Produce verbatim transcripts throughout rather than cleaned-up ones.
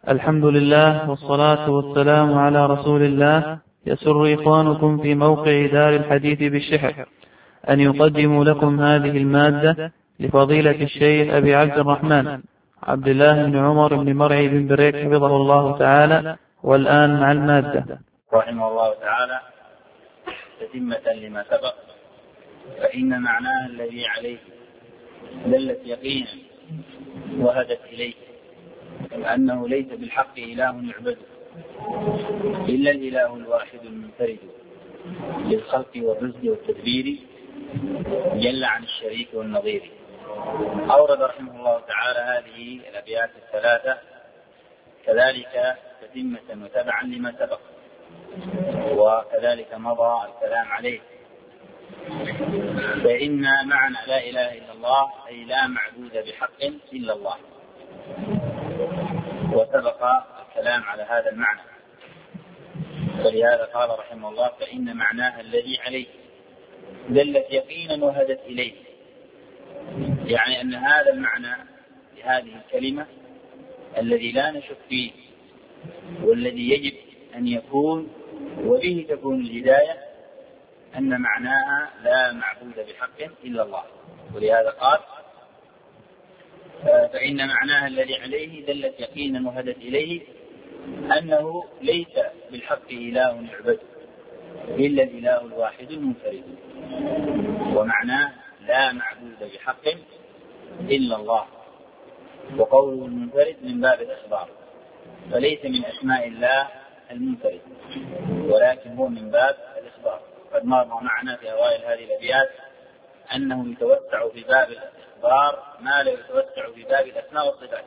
الحمد لله والصلاة والسلام على رسول الله. يسر إخوانكم في موقع دار الحديث بالشحر أن يقدموا لكم هذه المادة لفضيلة الشيخ أبي عبد الرحمن عبد الله بن عمر بن مرعي بن بريك حفظه الله تعالى. والآن مع المادة. رحمه الله تعالى. تتمة لما سبق، فإن معناه الذي عليه دلت يقينا وهدت إليه أنه ليس بالحق إله يعبد إلا الإله الواحد المنفرد للخلق والرزق والتدبير جل عن الشريك والنظير. أورد رحمه الله تعالى هذه الأبيات الثلاثة كذلك تتمة وتبعا لما سبق، وكذلك مضى الكلام عليه. فإن معنى لا إله إلا الله أي لا معبود بحق إلا الله، وسبق الكلام على هذا المعنى. ولهذا قال رحمه الله: فإن معناها الذي عليه دلت يقينا وهدت إليه، يعني أن هذا المعنى لهذه الكلمة الذي لا نشك فيه والذي يجب أن يكون وبه تكون الهداية، أن معناها لا معبود بحق إلا الله. ولهذا قال: فإن معناها الذي عليه دلت يقينا وهدت إليه أنه ليس بالحق إله يعبد إلا الإله الواحد المنفرد، ومعناه لا معبود بحق إلا الله. وقوله المنفرد من باب الإخبار، فليس من أسماء الله المنفرد، ولكن هو من باب الإخبار. قد مر معنا في أوائل هذه الأبيات أنه يتوسع في باب الإخبار ما لا يتوسع في باب الأسماء والصفات،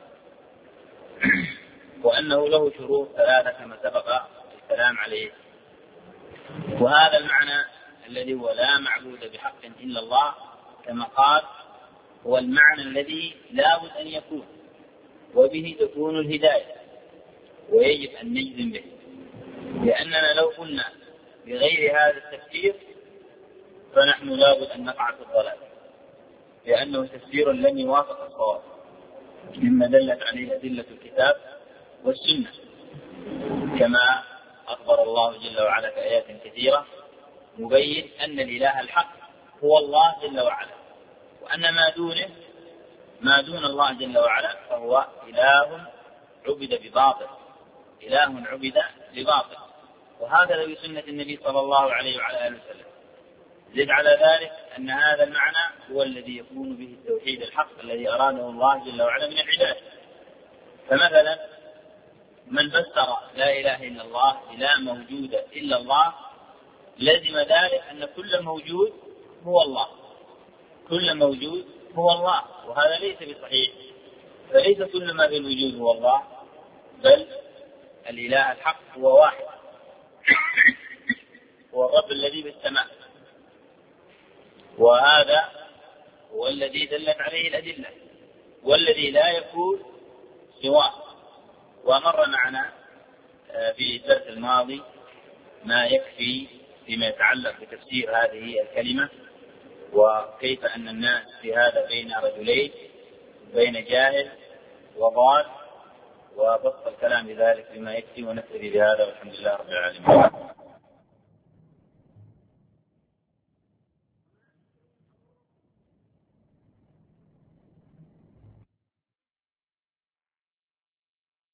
وأنه له شروط ثلاثة كما سبق الكلام عليه. وهذا المعنى الذي هو لا معبود بحق إلا الله كما قال هو المعنى الذي لا بد أن يكون وبه تكون الهداية، ويجب أن نجزم به، لأننا لو قلنا بغير هذا التفسير فنحن لا بد أن نقع في الضلال، لأنه تفسير لم يوافق الصواب مما دلت عليه أدلة الكتاب والسنة، كما أخبر الله جل وعلا في آيات كثيرة مبين أن الإله الحق هو الله جل وعلا، وأن ما دونه ما دون الله جل وعلا فهو إله عبد بباطل، إله عبد بباطل. وهذا بسنة النبي صلى الله عليه وعلى آله وسلم. زد على ذلك أن هذا المعنى هو الذي يكون به التوحيد الحق الذي أراده الله جل وعلا من العباد. فمثلا من فسر لا إله إلا الله لا موجود إلا الله لزم ذلك أن كل موجود هو الله، كل موجود هو الله، وهذا ليس بصحيح. فليس كل ما في الوجود هو الله، بل الإله الحق هو واحد، هو الرب الذي بالسماء، وهذا هو الذي دلت عليه الأدلة والذي لا يكون سواه. ومر معنا في الدرس الماضي ما يكفي فيما يتعلق بتفسير هذه الكلمة، وكيف أن الناس في هذا بين رجلين، بين جاهل وضال، وبسط الكلام بذلك بما يكفي، ونكتفي بهذا والحمد لله رب العالمين.